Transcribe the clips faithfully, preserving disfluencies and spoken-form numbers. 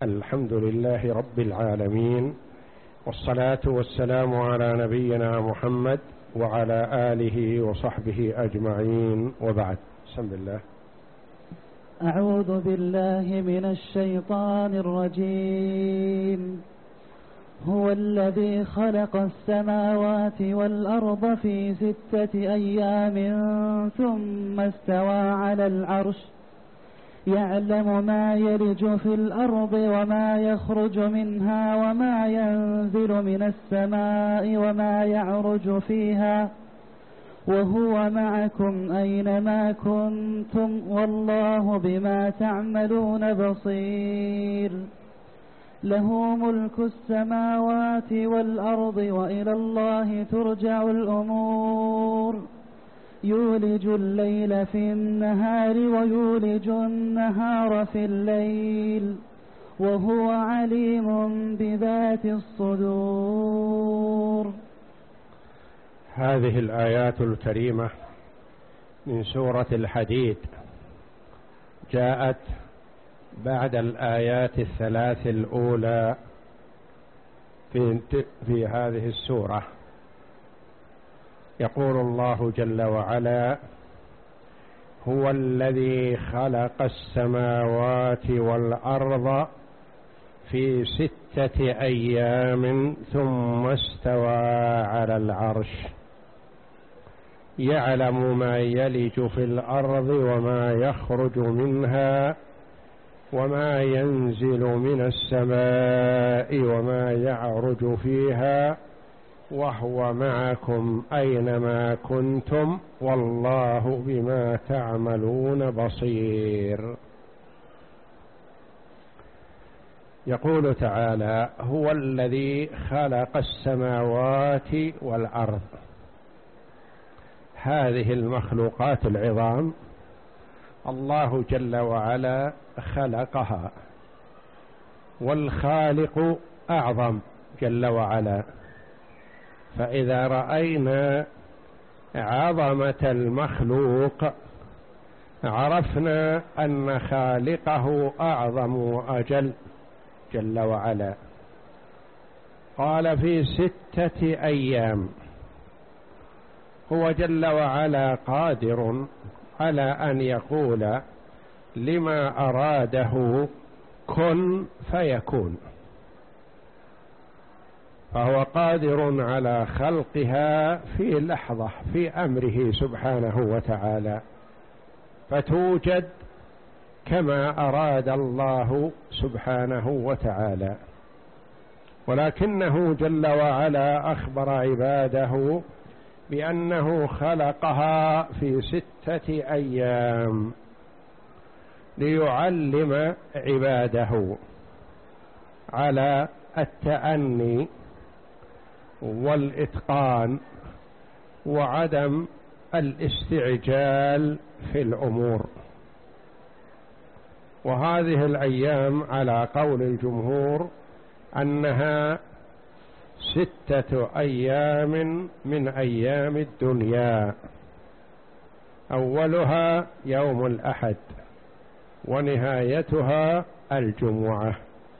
الحمد لله رب العالمين، والصلاة والسلام على نبينا محمد وعلى آله وصحبه أجمعين، وبعد. بسم الله. أعوذ بالله من الشيطان الرجيم. هو الذي خلق السماوات والأرض في ستة أيام ثم استوى على العرش يعلم ما يلج في الأرض وما يخرج منها وما ينزل من السماء وما يعرج فيها وهو معكم أينما كنتم والله بما تعملون بصير. له ملك السماوات والأرض وإلى الله ترجع الأمور. يولج الليل في النهار ويولج النهار في الليل وهو عليم بذات الصدور. هذه الآيات الكريمة من سورة الحديد جاءت بعد الآيات الثلاث الأولى في, في هذه السورة. يقول الله جل وعلا: هو الذي خلق السماوات والأرض في ستة أيام ثم استوى على العرش يعلم ما يلج في الأرض وما يخرج منها وما ينزل من السماء وما يعرج فيها وهو معكم أينما كنتم والله بما تعملون بصير. يقول تعالى: هو الذي خلق السماوات والأرض. هذه المخلوقات العظام الله جل وعلا خلقها، والخالق أعظم جل وعلا. فإذا رأينا عظمة المخلوق عرفنا أن خالقه أعظم وأجل جل وعلا. قال: في ستة أيام. هو جل وعلا قادر على أن يقول لما أراده كن فيكون، فهو قادر على خلقها في لحظة في أمره سبحانه وتعالى، فتوجد كما أراد الله سبحانه وتعالى. ولكنه جل وعلا أخبر عباده بأنه خلقها في ستة أيام ليعلم عباده على التأني والإتقان وعدم الاستعجال في الأمور. وهذه الأيام على قول الجمهور أنها ستة أيام من أيام الدنيا، أولها يوم الأحد ونهايتها الجمعة.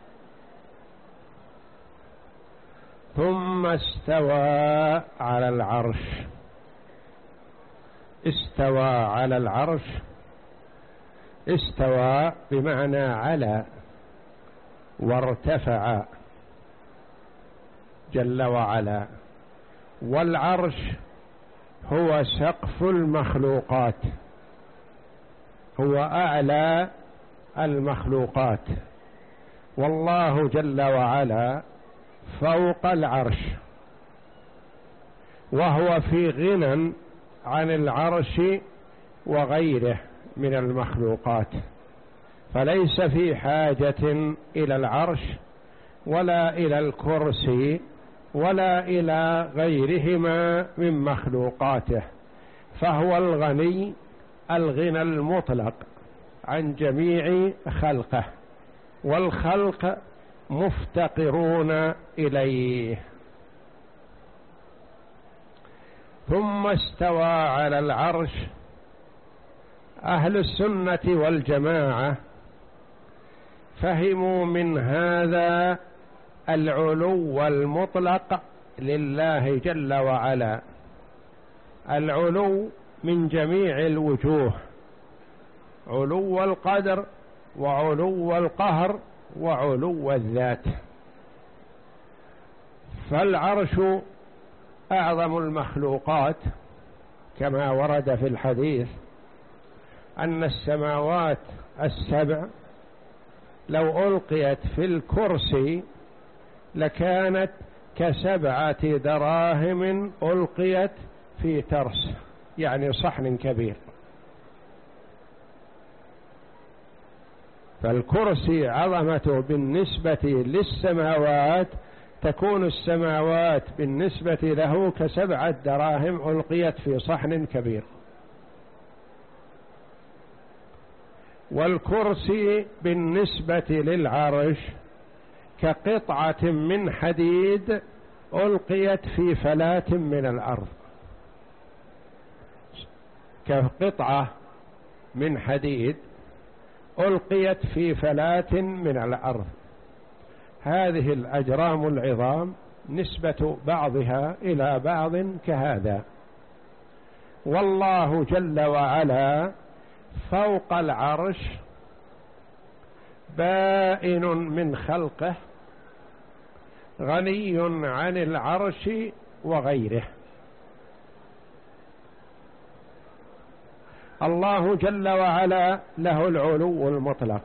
ثم استوى على العرش. استوى على العرش، استوى بمعنى على وارتفع جل وعلا. والعرش هو سقف المخلوقات، هو أعلى المخلوقات، والله جل وعلا فوق العرش، وهو في غنى عن العرش وغيره من المخلوقات، فليس في حاجة إلى العرش ولا إلى الكرسي ولا إلى غيرهما من مخلوقاته، فهو الغني الغنى المطلق عن جميع خلقه، والخلق مفتقرون إليه. ثم استوى على العرش. أهل السنة والجماعة فهموا من هذا العلو المطلق لله جل وعلا، العلو من جميع الوجوه، علو القدر وعلو القهر وعلو الذات. فالعرش أعظم المخلوقات كما ورد في الحديث أن السماوات السبع لو ألقيت في الكرسي لكانت كسبعة دراهم ألقيت في ترس، يعني صحن كبير. فالكرسي عظمته بالنسبة للسماوات تكون السماوات بالنسبة له كسبعة دراهم ألقيت في صحن كبير. والكرسي بالنسبة للعرش كقطعة من حديد ألقيت في فلاة من الأرض، كقطعة من حديد ألقيت في فلاة من الأرض. هذه الأجرام العظام نسبة بعضها إلى بعض كهذا. والله جل وعلا فوق العرش بائن من خلقه، غني عن العرش وغيره. الله جل وعلا له العلو المطلق،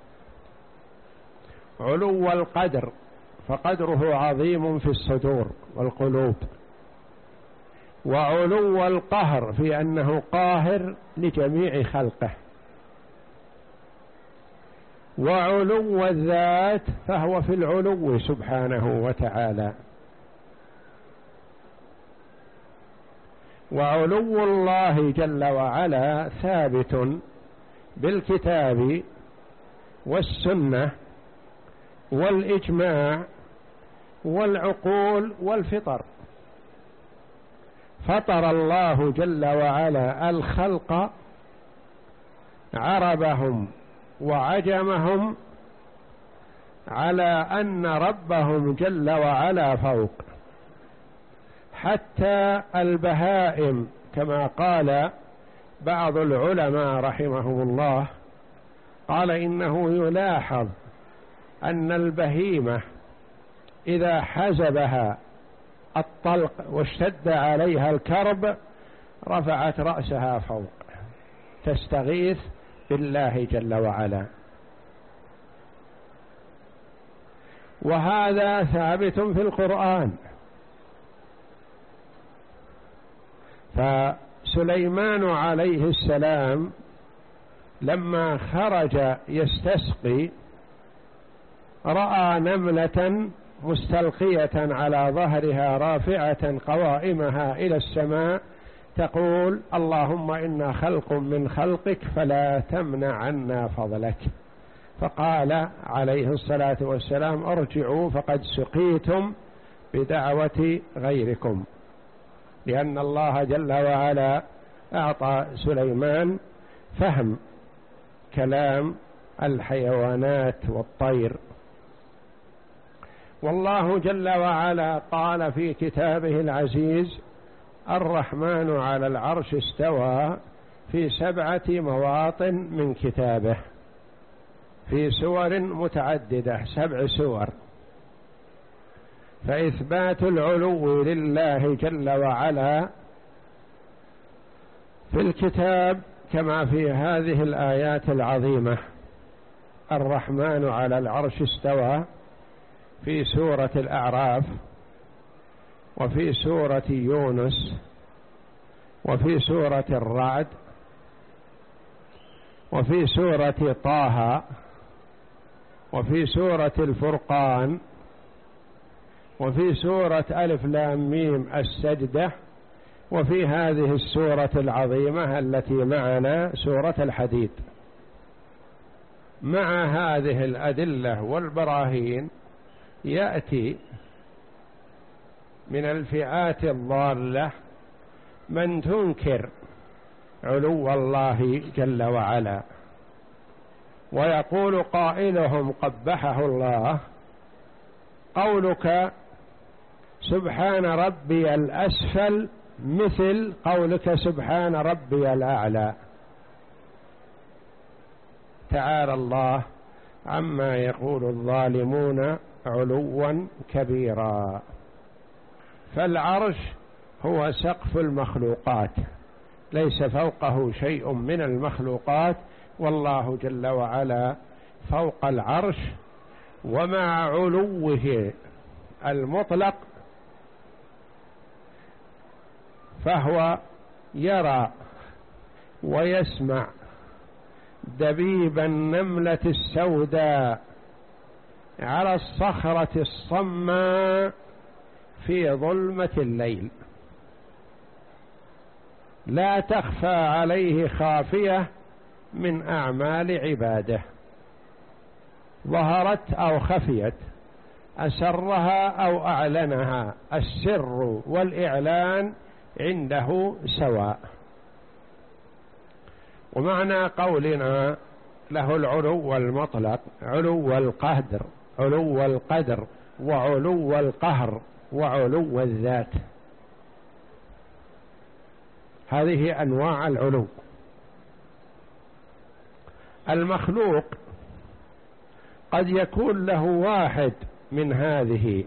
علو القدر فقدره عظيم في الصدور والقلوب، وعلو القهر في أنه قاهر لجميع خلقه، وعلو الذات فهو في العلو سبحانه وتعالى. وعلو الله جل وعلا ثابت بالكتاب والسنة والإجماع والعقول والفطر. فطر الله جل وعلا الخلق عربهم وعجمهم على أن ربهم جل وعلا فوق، حتى البهائم كما قال بعض العلماء رحمهم الله، قال إنه يلاحظ أن البهيمة إذا حزبها الطلق واشتد عليها الكرب رفعت رأسها فوق تستغيث بالله جل وعلا. وهذا ثابت في القرآن. فسليمان عليه السلام لما خرج يستسقي رأى نملة مستلقية على ظهرها رافعة قوائمها إلى السماء تقول اللهم إنا خلق من خلقك فلا تمنع عنا فضلك. فقال عليه الصلاة والسلام ارجعوا فقد سقيتم بدعوة غيركم، لأن الله جل وعلا أعطى سليمان فهم كلام الحيوانات والطير. والله جل وعلا قال في كتابه العزيز الرحمن على العرش استوى في سبعة مواطن من كتابه في سور متعددة، سبع سور. فإثبات العلو لله جل وعلا في الكتاب كما في هذه الآيات العظيمة، الرحمن على العرش استوى في سورة الأعراف، وفي سورة يونس، وفي سورة الرعد، وفي سورة طه، وفي سورة الفرقان، وفي سورة ألف لام ميم السجدة، وفي هذه السورة العظيمة التي معنا سورة الحديد. مع هذه الأدلة والبراهين يأتي من الفئات الضالة من تنكر علو الله جل وعلا ويقول قائلهم قبحه الله: قولك سبحان ربي الأسفل مثل قولك سبحان ربي الأعلى. تعالى الله عما يقول الظالمون علوا كبيرا. فالعرش هو سقف المخلوقات، ليس فوقه شيء من المخلوقات، والله جل وعلا فوق العرش. ومع علوه المطلق فهو يرى ويسمع دبيب النملة السوداء على الصخرة الصماء في ظلمة الليل، لا تخفى عليه خافية من أعمال عباده، ظهرت أو خفيت، أسرها أو أعلنها، السر والإعلان عنده سواء. ومعنى قولنا له العلو المطلق علو القدر، علو القدر وعلو القهر وعلو الذات، هذه أنواع العلو. المخلوق قد يكون له واحد من هذه،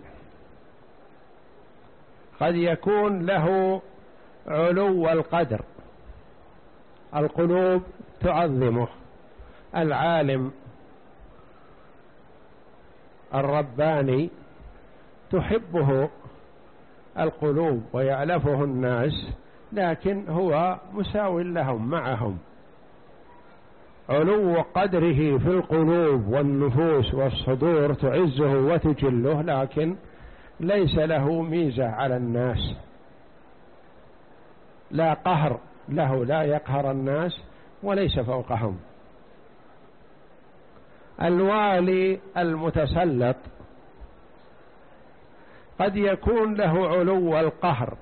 قد يكون له علو القدر، القلوب تعظمه، العالم الرباني تحبه القلوب ويألفه الناس، لكن هو مساو لهم معهم. علو قدره في القلوب والنفوس والصدور تعزه وتجله، لكن ليس له ميزة على الناس، لا قهر له، لا يقهر الناس وليس فوقهم. الوالي المتسلط قد يكون له علو القهر،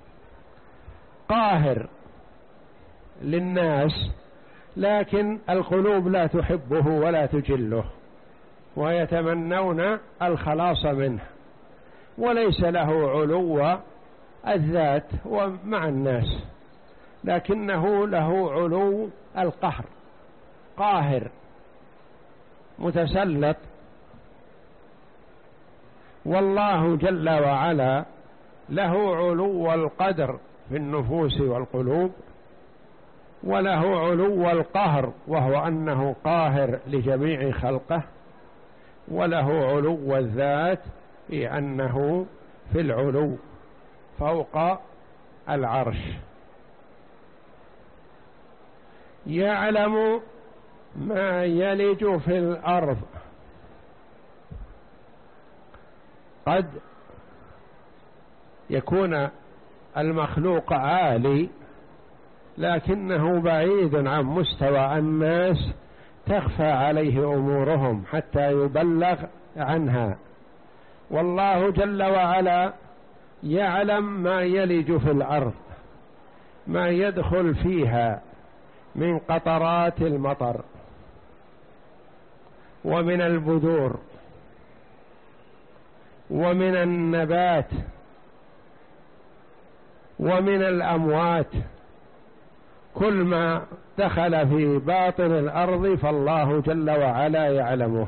قاهر للناس، لكن القلوب لا تحبه ولا تجله ويتمنون الخلاص منه، وليس له علو الذات ومع الناس، لكنه له علو القهر، قاهر متسلط. والله جل وعلا له علو القدر في النفوس والقلوب، وله علو القهر وهو أنه قاهر لجميع خلقه، وله علو الذات في أنه في العلو فوق العرش. يعلم ما يلج في الأرض، قد يكون المخلوق عالي لكنه بعيد عن مستوى الناس، تخفى عليه أمورهم حتى يبلغ عنها. والله جل وعلا يعلم ما يلج في الأرض، ما يدخل فيها من قطرات المطر ومن البذور ومن النبات ومن الأموات، كل ما دخل في باطن الأرض فالله جل وعلا يعلمه،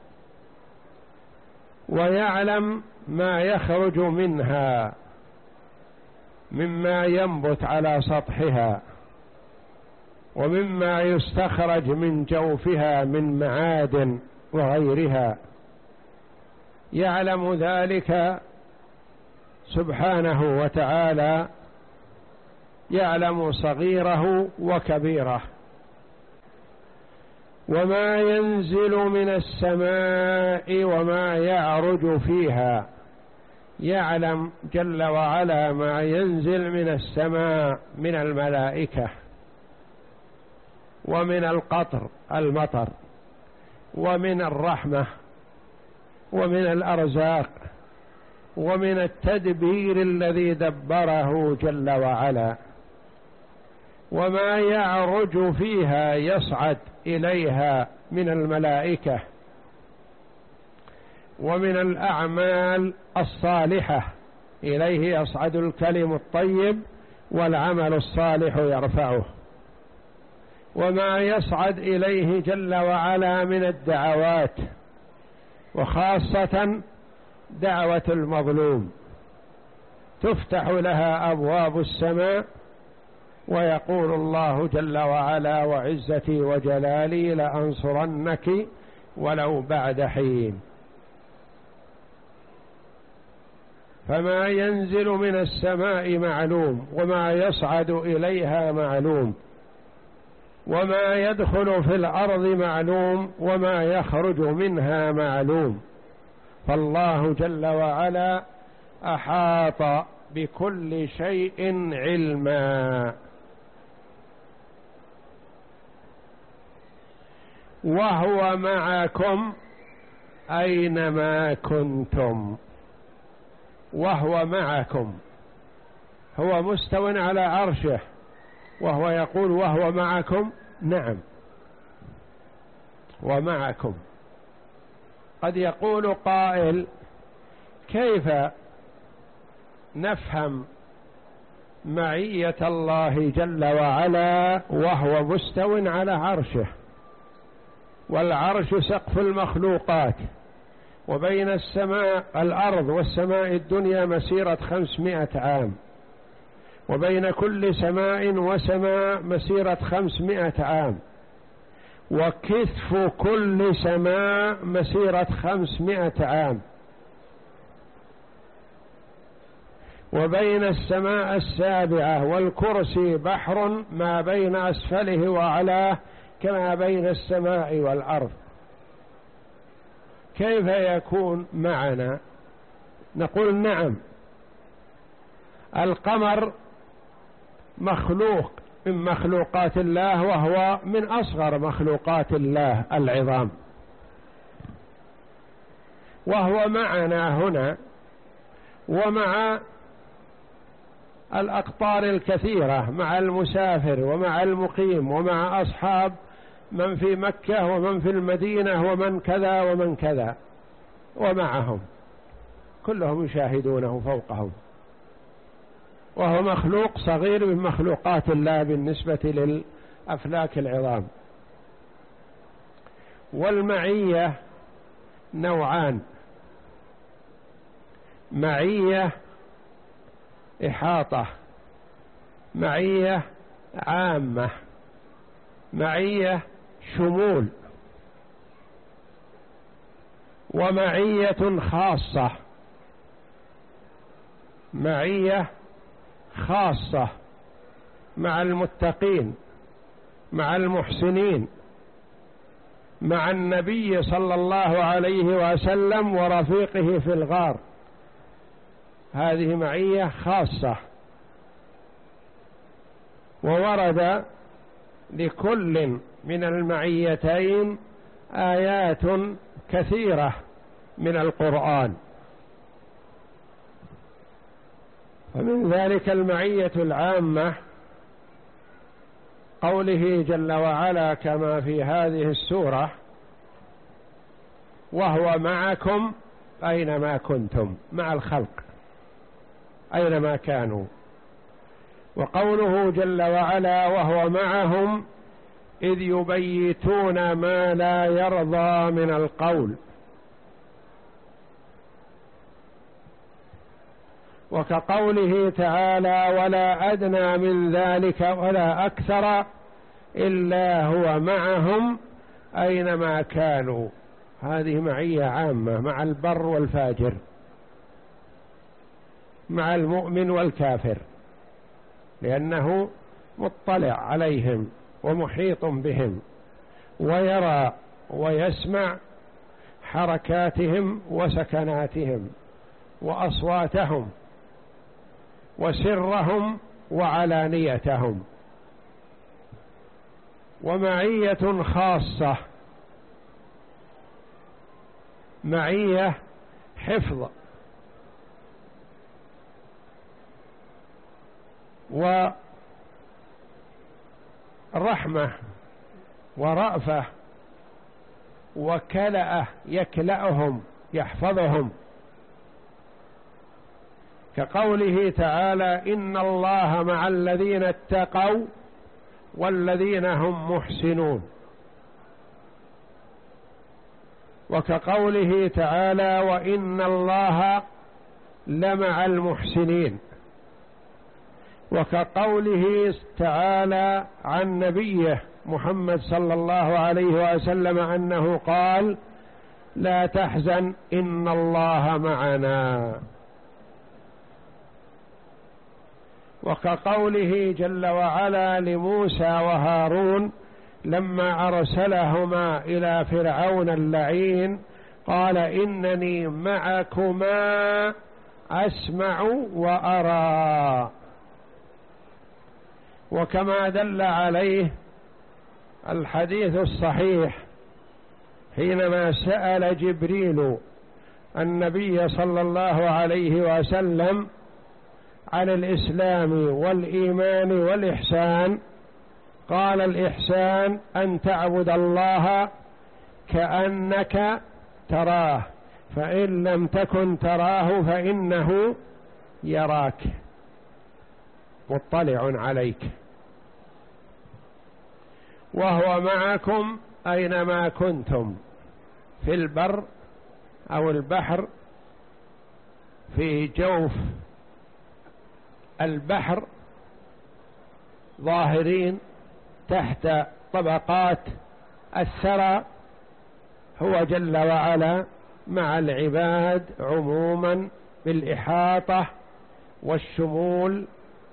ويعلم ما يخرج منها مما ينبت على سطحها ومما يستخرج من جوفها من معادن وغيرها، يعلم ذلك سبحانه وتعالى، يعلم صغيره وكبيره. وما ينزل من السماء وما يعرج فيها، يعلم جل وعلا ما ينزل من السماء من الملائكة ومن القطر المطر ومن الرحمة ومن الأرزاق ومن التدبير الذي دبره جل وعلا. وما يعرج فيها يصعد إليها من الملائكة ومن الأعمال الصالحة، إليه يصعد الكلم الطيب والعمل الصالح يرفعه، وما يصعد إليه جل وعلا من الدعوات، وخاصة دعوة المظلوم تفتح لها أبواب السماء، ويقول الله جل وعلا: وعزتي وجلالي لأنصرنك ولو بعد حين. فما ينزل من السماء معلوم، وما يصعد إليها معلوم، وما يدخل في الأرض معلوم، وما يخرج منها معلوم. فالله جل وعلا أحاط بكل شيء علما. وهو معكم أينما كنتم. وهو معكم، هو مستو على عرشه، وهو يقول: وهو معكم. نعم، ومعكم. قد يقول قائل: كيف نفهم معية الله جل وعلا وهو مستو على عرشه، والعرش سقف المخلوقات، وبين السماء الأرض والسماء الدنيا مسيرة خمسمائة عام، وبين كل سماء وسماء مسيرة خمسمائة عام، وكثف كل سماء مسيرة خمسمائة عام، وبين السماء السابعة والكرسي بحر ما بين أسفله وأعلاه كما بين السماء والأرض. كيف يكون معنا؟ نقول: نعم، القمر مخلوق من مخلوقات الله، وهو من أصغر مخلوقات الله العظام، وهو معنا هنا ومع الأقطار الكثيرة، مع المسافر ومع المقيم ومع أصحاب من في مكة ومن في المدينة ومن كذا ومن كذا، ومعهم كلهم يشاهدونه فوقهم، وهو مخلوق صغير من مخلوقات الله بالنسبة للأفلاك العظام. والمعية نوعان: معية إحاطة، معية عامة، معية شمول، ومعية خاصة. معية خاصة مع المتقين، مع المحسنين، مع النبي صلى الله عليه وسلم ورفيقه في الغار، هذه معية خاصة. وورد لكل من المعيتين آيات كثيرة من القرآن. ومن ذلك المعية العامة، قوله جل وعلا كما في هذه السورة: وهو معكم أينما كنتم، مع الخلق أينما كانوا. وقوله جل وعلا: وهو معهم إذ يبيتون ما لا يرضى من القول. وكقوله تعالى: ولا أدنى من ذلك ولا أكثر إلا هو معهم أينما كانوا. هذه معية عامة مع البر والفاجر، مع المؤمن والكافر، لأنه مطلع عليهم ومحيط بهم، ويرى ويسمع حركاتهم وسكناتهم وأصواتهم وسرهم وعلانيتهم. ومعية خاصة، معية حفظ رحمة ورأفة وكلأة يكلأهم يحفظهم، كقوله تعالى إن الله مع الذين اتقوا والذين هم محسنون، وكقوله تعالى وإن الله لمع المحسنين، وكقوله تعالى عن نبيه محمد صلى الله عليه وسلم أنه قال لا تحزن إن الله معنا، وكقوله جل وعلا لموسى وهارون لما أرسلهما إلى فرعون اللعين قال إنني معكما أسمع وأرى، وكما دل عليه الحديث الصحيح حينما سأل جبريل النبي صلى الله عليه وسلم عن الإسلام والإيمان والإحسان قال الإحسان أن تعبد الله كأنك تراه فإن لم تكن تراه فإنه يراك مطلع عليك، وهو معكم أينما كنتم في البر أو البحر، في جوف البحر ظاهرين تحت طبقات الثرى، هو جل وعلا مع العباد عموما بالإحاطة والشمول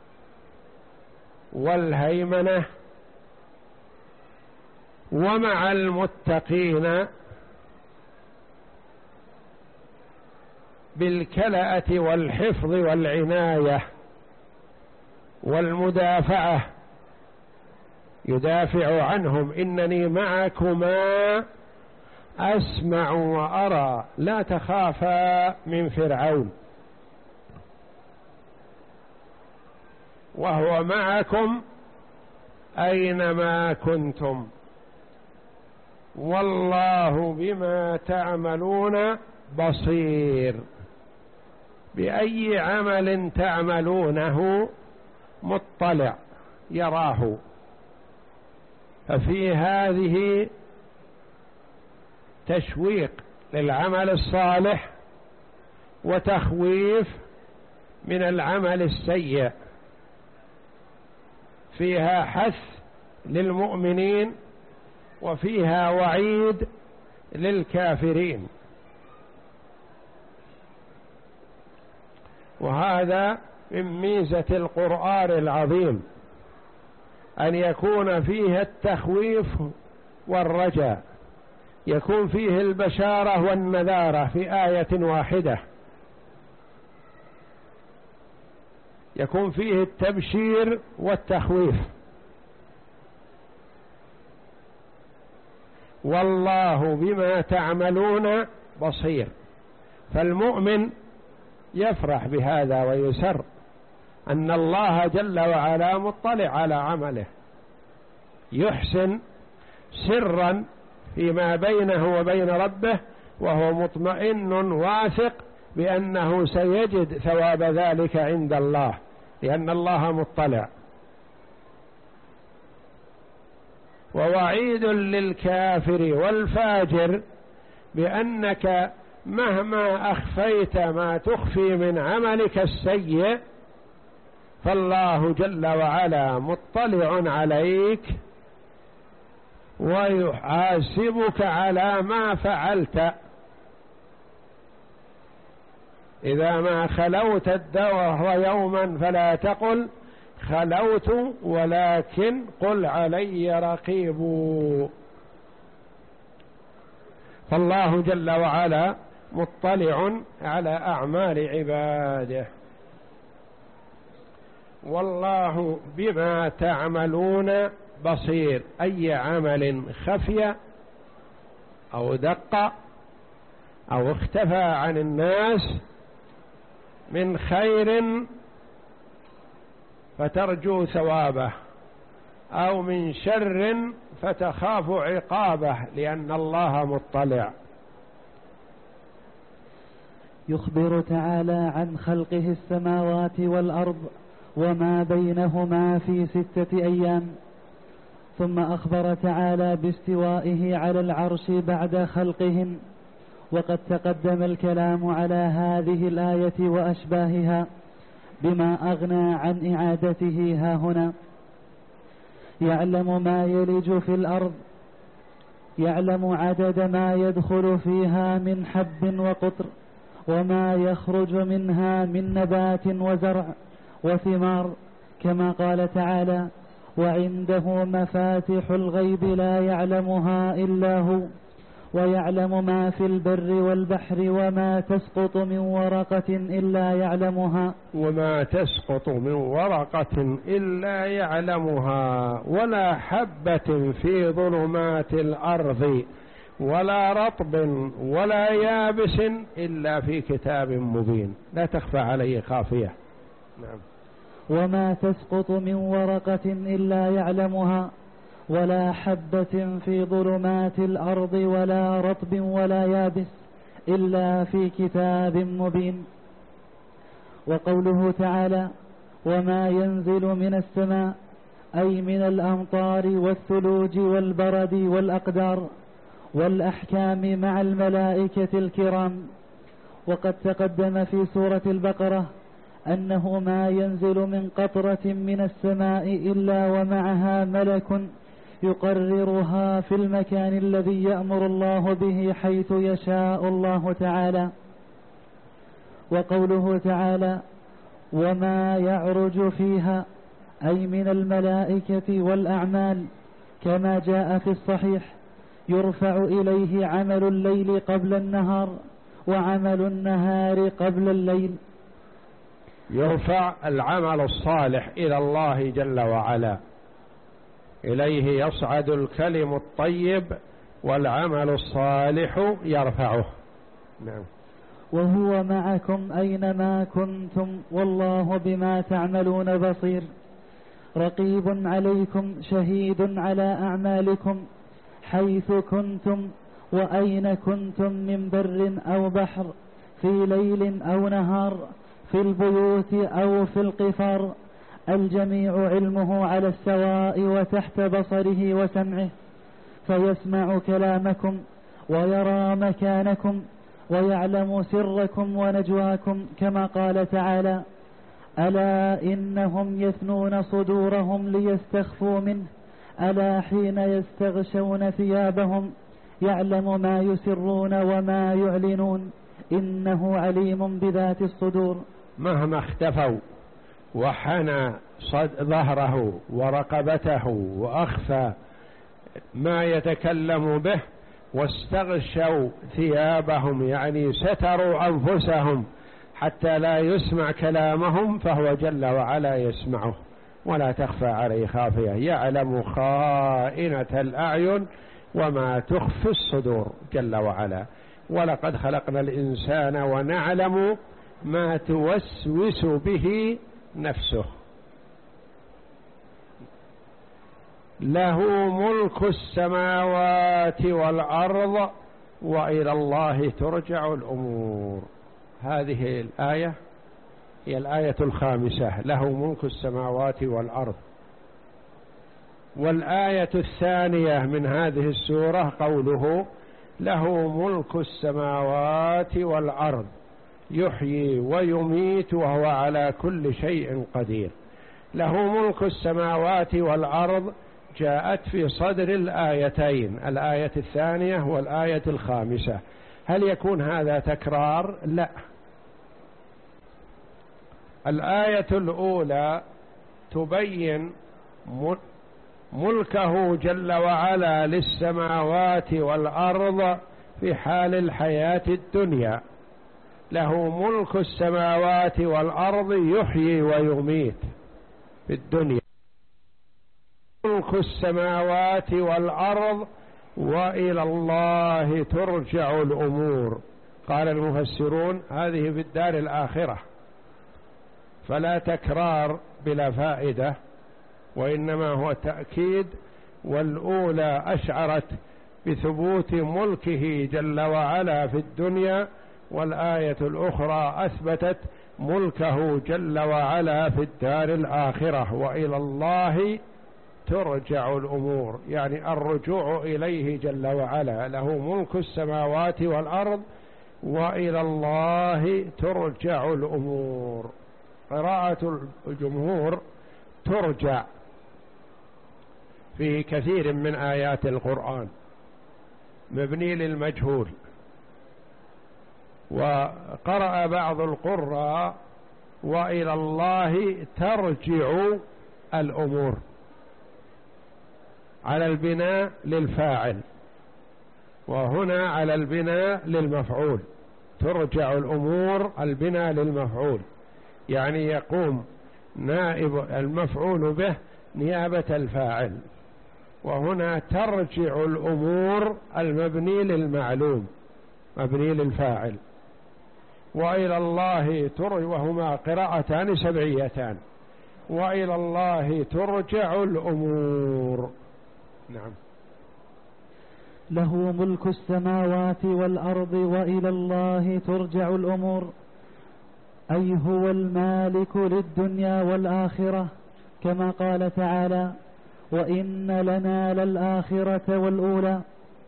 والهيمنة، ومع المتقين بالكلأة والحفظ والعناية والمدافعة، يدافع عنهم إنني معكما أسمع وأرى لا تخافا من فرعون، وهو معكم أينما كنتم والله بما تعملون بصير، بأي عمل تعملونه مطلع يراه. ففي هذه تشويق للعمل الصالح وتخويف من العمل السيء، فيها حث للمؤمنين وفيها وعيد للكافرين، وهذا من ميزة القرآن العظيم أن يكون فيه التخويف والرجاء، يكون فيه البشارة والنذارة في آية واحدة، يكون فيه التبشير والتخويف. والله بما تعملون بصير، فالمؤمن يفرح بهذا ويسر أن الله جل وعلا مطلع على عمله، يحسن سرا فيما بينه وبين ربه وهو مطمئن واثق بأنه سيجد ثواب ذلك عند الله، لأن الله مطلع. ووعيد للكافر والفاجر بأنك مهما أخفيت ما تخفي من عملك السيء فالله جل وعلا مطلع عليك ويحاسبك على ما فعلت. إذا ما خلوت الدهر يوما فلا تقل خلوت ولكن قل علي رقيب. فالله جل وعلا مطلع على أعمال عباده. والله بما تعملون بصير، أي عمل خفي أو دق أو اختفى عن الناس من خير فترجو ثوابه أو من شر فتخاف عقابه لأن الله مطلع. يخبر تعالى عن خلقه السماوات والأرض وما بينهما في ستة أيام، ثم أخبر تعالى باستوائه على العرش بعد خلقهن، وقد تقدم الكلام على هذه الآية وأشباهها بما أغنى عن إعادته ها هنا. يعلم ما يلج في الأرض، يعلم عدد ما يدخل فيها من حب وقطر، وما يخرج منها من نبات وزرع وثمار، كما قال تعالى: وعنده مفاتح الغيب لا يعلمها إلا هو، ويعلم ما في البر والبحر، وما تسقط من ورقة إلا يعلمها وما تسقط من ورقة إلا يعلمها ولا حبة في ظلمات الأرض ولا رطب ولا يابس إلا في كتاب مبين لا تخفى عليه خافية. نعم. وما تسقط من ورقة إلا يعلمها ولا حبة في ظلمات الأرض ولا رطب ولا يابس إلا في كتاب مبين. وقوله تعالى: وما ينزل من السماء، أي من الأمطار والثلوج والبرد والأقدار والأحكام مع الملائكة الكرام. وقد تقدم في سورة البقرة أنه ما ينزل من قطرة من السماء إلا ومعها ملك يقررها في المكان الذي يأمر الله به حيث يشاء الله تعالى. وقوله تعالى: وما يعرج فيها، أي من الملائكة والأعمال، كما جاء في الصحيح: يرفع إليه عمل الليل قبل النهار وعمل النهار قبل الليل. يرفع العمل الصالح إلى الله جل وعلا، إليه يصعد الكلم الطيب والعمل الصالح يرفعه. نعم. وهو معكم أينما كنتم والله بما تعملون بصير، رقيب عليكم شهيد على أعمالكم حيث كنتم وأين كنتم من بر أو بحر، في ليل أو نهار، في البيوت أو في القفار، الجميع علمه على السواء وتحت بصره وسمعه، فيسمع كلامكم ويرى مكانكم ويعلم سركم ونجواكم، كما قال تعالى: ألا إنهم يثنون صدورهم ليستخفوا منه، ألا حين يستغشون ثيابهم يعلم ما يسرون وما يعلنون إنه عليم بذات الصدور. مهما اختفوا وحنى ظهره ورقبته وأخفى ما يتكلم به واستغشوا ثيابهم، يعني ستروا أنفسهم حتى لا يسمع كلامهم، فهو جل وعلا يسمعه ولا تخفى عليه خافية، يعلم خائنة الأعين وما تخفي الصدور جل وعلا. ولقد خلقنا الإنسان ونعلم ما توسوس به نفسه. له ملك السماوات والأرض وإلى الله ترجع الأمور. هذه الآية هي الآية الخامسة، له ملك السماوات والأرض. والآية الثانية من هذه السورة قوله: له ملك السماوات والأرض يحيي ويميت وهو على كل شيء قدير. له ملك السماوات والأرض جاءت في صدر الآيتين، الآية الثانية والآية الخامسة. هل يكون هذا تكرار؟ لا. الآية الأولى تبين ملكه جل وعلا للسماوات والأرض في حال الحياة الدنيا، له ملك السماوات والأرض يحيي ويميت في الدنيا، ملك السماوات والأرض وإلى الله ترجع الأمور. قال المفسرون هذه في الدار الآخرة، فلا تكرار بلا فائدة وإنما هو تأكيد، والأولى أشعرت بثبوت ملكه جل وعلا في الدنيا، والآية الأخرى أثبتت ملكه جل وعلا في الدار الآخرة. وإلى الله ترجع الأمور، يعني الرجوع إليه جل وعلا، له ملك السماوات والأرض وإلى الله ترجع الأمور. قراءة الجمهور ترجع في كثير من آيات القرآن مبني للمجهول، وقرأ بعض القراء وإلى الله ترجع الأمور على البناء للفاعل، وهنا على البناء للمفعول. ترجع الأمور البناء للمفعول، يعني يقوم نائب المفعول به نيابة الفاعل، وهنا ترجع الأمور المبني للمعلوم مبني للفاعل. وإلى الله ترجع، وهما قراءتان سبعيتان، وإلى الله ترجع الأمور. نعم. له ملك السماوات والأرض وإلى الله ترجع الأمور، أي هو المالك للدنيا والآخرة، كما قال تعالى: وإن لنا للآخرة والأولى.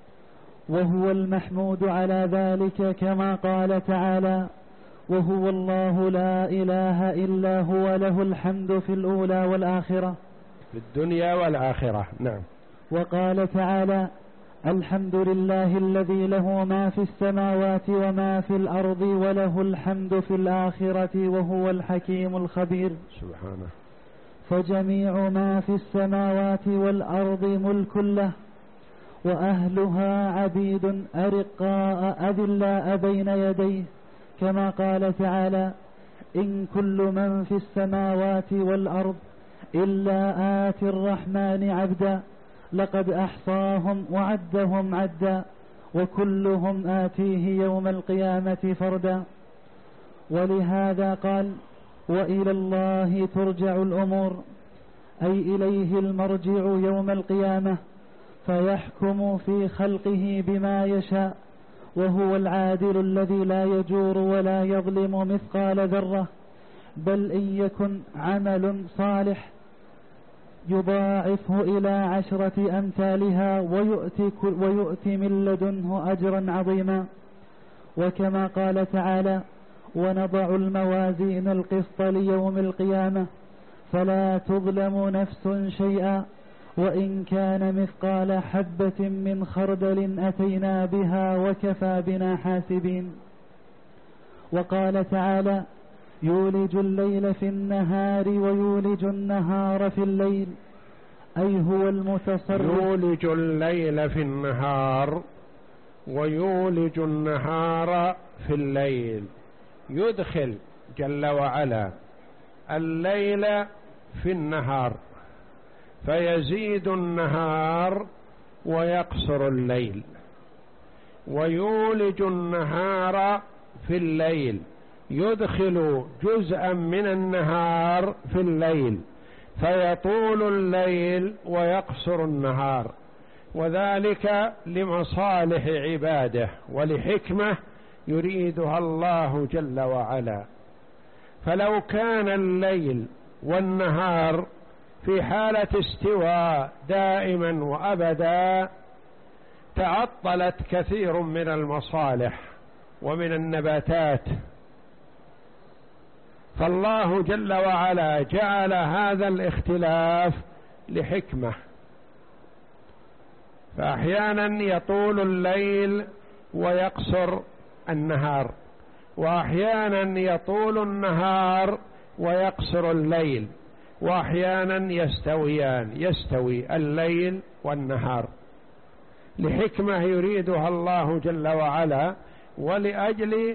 وهو المحمود على ذلك، كما قال تعالى: وهو الله لا إله إلا هو له الحمد في الأولى والآخرة، في الدنيا والآخرة. نعم. وقال تعالى: الحمد لله الذي له ما في السماوات وما في الأرض وله الحمد في الآخرة وهو الحكيم الخبير. سبحانه. فجميع ما في السماوات والأرض ملك له، وأهلها عبيد أرقاء أذلاء بين يديه، كما قال تعالى: إن كل من في السماوات والأرض إلا آتي الرحمن عبدا لقد أحصاهم وعدهم عدا وكلهم آتيه يوم القيامة فردا. ولهذا قال: وإلى الله ترجع الأمور، أي إليه المرجع يوم القيامة، فيحكم في خلقه بما يشاء، وهو العادل الذي لا يجور ولا يظلم مثقال ذرة، بل إن يكن عمل صالح يضاعفه إلى عشرة أمثالها ويؤتي, ويؤتي من لدنه أجرا عظيما. وكما قال تعالى: ونضع الموازين القسط ليوم القيامة فلا تظلم نفس شيئا وإن كان مثقال حبة من خردل أتينا بها وكفى بنا حاسبين. وقال تعالى: يولج الليل في النهار ويولج النهار في الليل، أي هو المتصرف. يولج الليل في النهار ويولج النهار في الليل، يدخل جل وعلا الليل في النهار فيزيد النهار ويقصر الليل، ويولج النهار في الليل، يدخل جزءا من النهار في الليل فيطول الليل ويقصر النهار، وذلك لمصالح عباده ولحكمة يريدها الله جل وعلا. فلو كان الليل والنهار في حالة استواء دائما وأبدا تعطلت كثير من المصالح ومن النباتات، فالله جل وعلا جعل هذا الاختلاف لحكمة، فأحيانا يطول الليل ويقصر النهار، وأحيانا يطول النهار ويقصر الليل، وأحيانا يستويان يستوي الليل والنهار، لحكمة يريدها الله جل وعلا ولأجل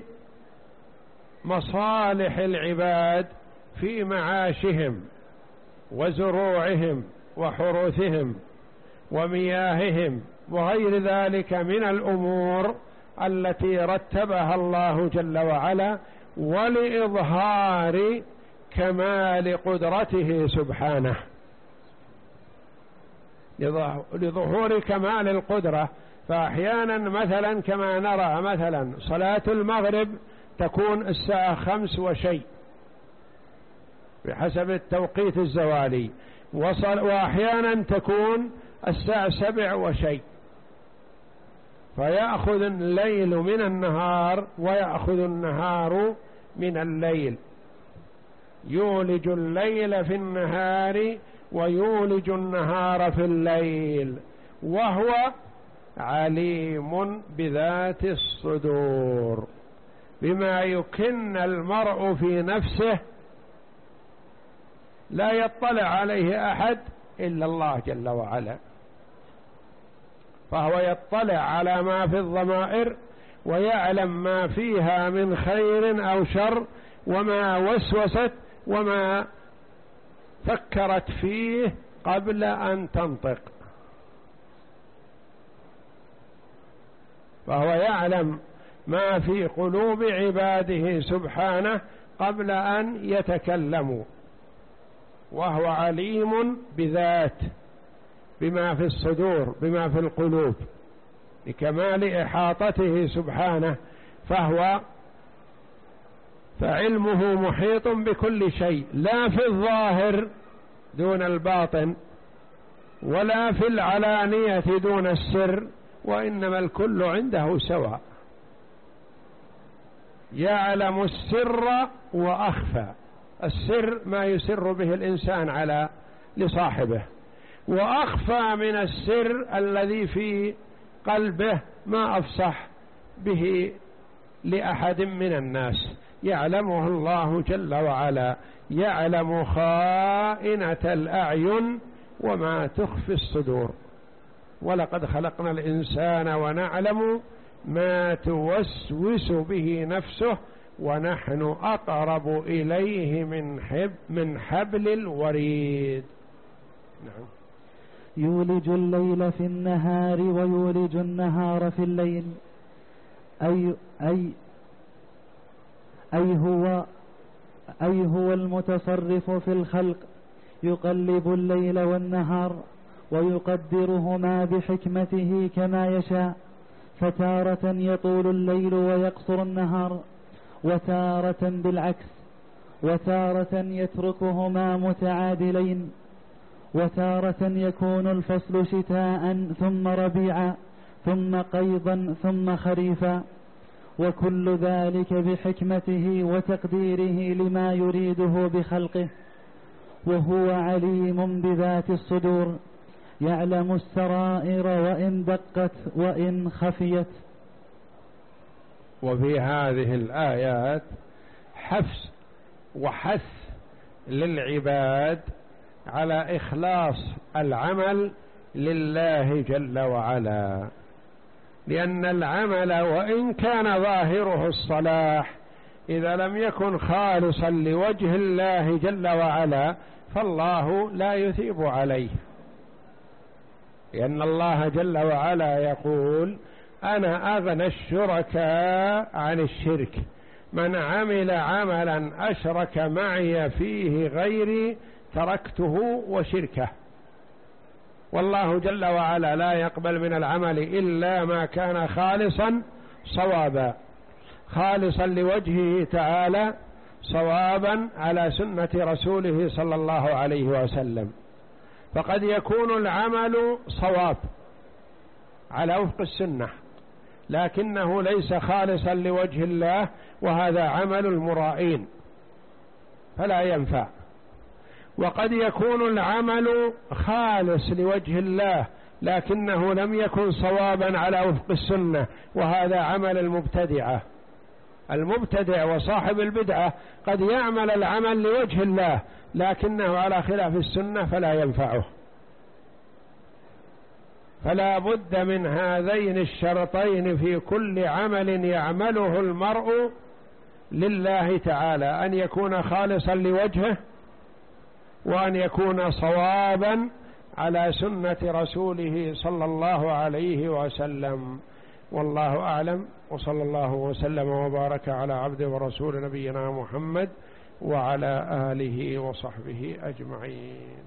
مصالح العباد في معاشهم وزروعهم وحروثهم ومياههم وغير ذلك من الأمور التي رتبها الله جل وعلا، ولإظهار كمال قدرته سبحانه. لظهور كمال القدرة. فأحيانا مثلا كما نرى مثلا صلاة المغرب تكون الساعة خمس وشيء بحسب التوقيت الزوالي، وأحيانا تكون الساعة سبع وشيء، فيأخذ الليل من النهار ويأخذ النهار من الليل، يولج الليل في النهار ويولج النهار في الليل، وهو عليم بذات الصدور، بما يكن المرء في نفسه لا يطلع عليه أحد إلا الله جل وعلا، فهو يطلع على ما في الضمائر ويعلم ما فيها من خير أو شر، وما وسوست وما فكرت فيه قبل أن تنطق، فهو يعلم ما في قلوب عباده سبحانه قبل أن يتكلموا، وهو عليم بذات بما في الصدور بما في القلوب لكمال إحاطته سبحانه، فهو فعلمه محيط بكل شيء، لا في الظاهر دون الباطن ولا في العلانية دون السر، وإنما الكل عنده سواء، يعلم السر وأخفى. السر ما يسر به الإنسان على لصاحبه، وأخفى من السر الذي في قلبه ما أفصح به لأحد من الناس، يعلمه الله جل وعلا، يعلم خائنة الأعين وما تخفي الصدور، ولقد خلقنا الإنسان ونعلم ما توسوس به نفسه ونحن أقرب إليه من حب من حبل الوريد. نعم. يولج الليل في النهار ويولج النهار في الليل، أي أي أي هو أي هو المتصرف في الخلق، يقلب الليل والنهار ويقدرهما بحكمته كما يشاء، فتارة يطول الليل ويقصر النهار، وتارة بالعكس، وتارة يتركهما متعادلين، وتارة يكون الفصل شتاء ثم ربيعا ثم قيضا ثم خريفا، وكل ذلك بحكمته وتقديره لما يريده بخلقه، وهو عليم بذات الصدور، يعلم السرائر وإن دقت وإن خفيت. وفي هذه الآيات حفز وحث للعباد على إخلاص العمل لله جل وعلا، لأن العمل وإن كان ظاهره الصلاح إذا لم يكن خالصا لوجه الله جل وعلا فالله لا يثيب عليه، لأن الله جل وعلا يقول: أنا أغنى الشركاء عن الشرك، من عمل عملا أشرك معي فيه غيري تركته وشركه. والله جل وعلا لا يقبل من العمل إلا ما كان خالصا صوابا، خالصا لوجهه تعالى، صوابا على سنة رسوله صلى الله عليه وسلم. فقد يكون العمل صواب على وفق السنة لكنه ليس خالصا لوجه الله، وهذا عمل المرائين فلا ينفع. وقد يكون العمل خالص لوجه الله لكنه لم يكن صوابا على وفق السنة، وهذا عمل المبتدعة. المبتدع وصاحب البدعة قد يعمل العمل لوجه الله لكنه على خلاف السنة فلا ينفعه. فلا بد من هذين الشرطين في كل عمل يعمله المرء لله تعالى، أن يكون خالصا لوجهه، وأن يكون صوابا على سنة رسوله صلى الله عليه وسلم. والله أعلم، وصلى الله وسلم وبارك على عبد ورسول نبينا محمد وعلى آله وصحبه أجمعين.